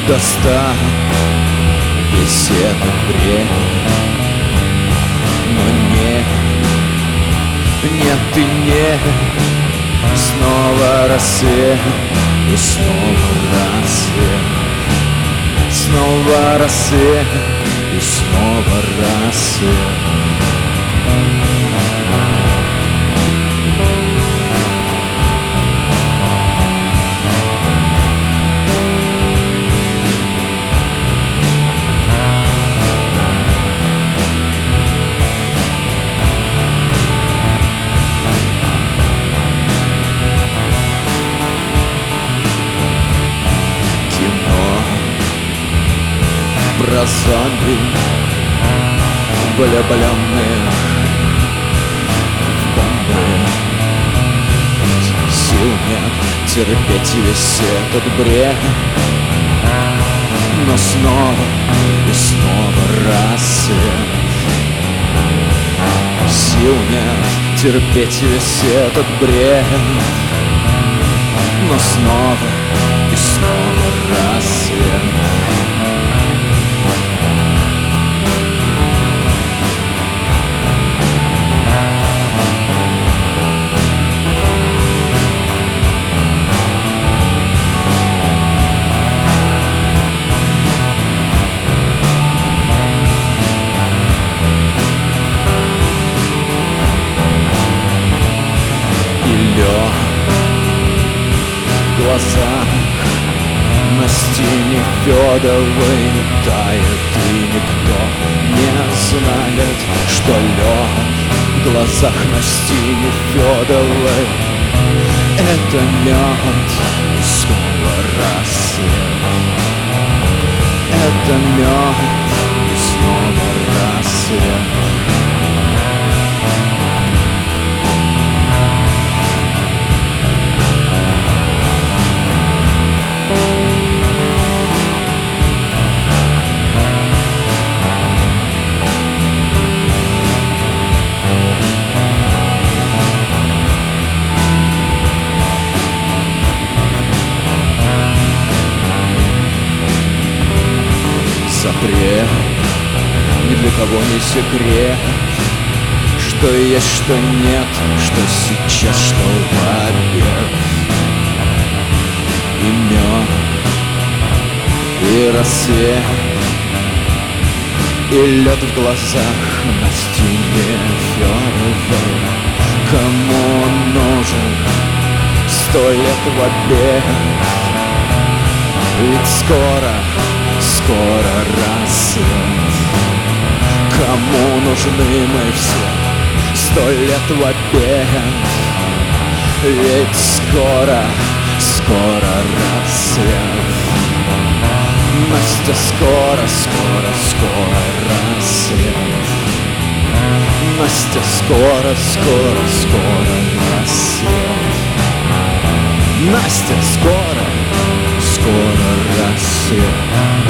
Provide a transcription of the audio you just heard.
достал весь этот бред. Но нет и нет, снова рассвет, и снова рассвет, снова рассвет, и снова рассвет. Про зомби, влюбленных в бомбы. Сил нет терпеть весь этот бред, но снова и снова рассвет. Сил нет терпеть весь этот бред, но снова и снова рассвет. В глазах на стене Федовой тает, и никто не знает, что лед в глазах на стене Федовой — это мед, и снова рассвет. Это мед, и снова рассвет. Запрет ни для кого не секрет, что есть, что нет, что сейчас, что в обед. И мед, и рассвет, и лед в глазах на стене Федоровой. Кому он нужен 100 лет в обед? Ведь скоро рассвет. Кому нужны мы все 100 лет в обед? Ведь скоро рассвет. Настя, скоро рассвет. Настя, скоро рассвет. Настя, скоро рассвет.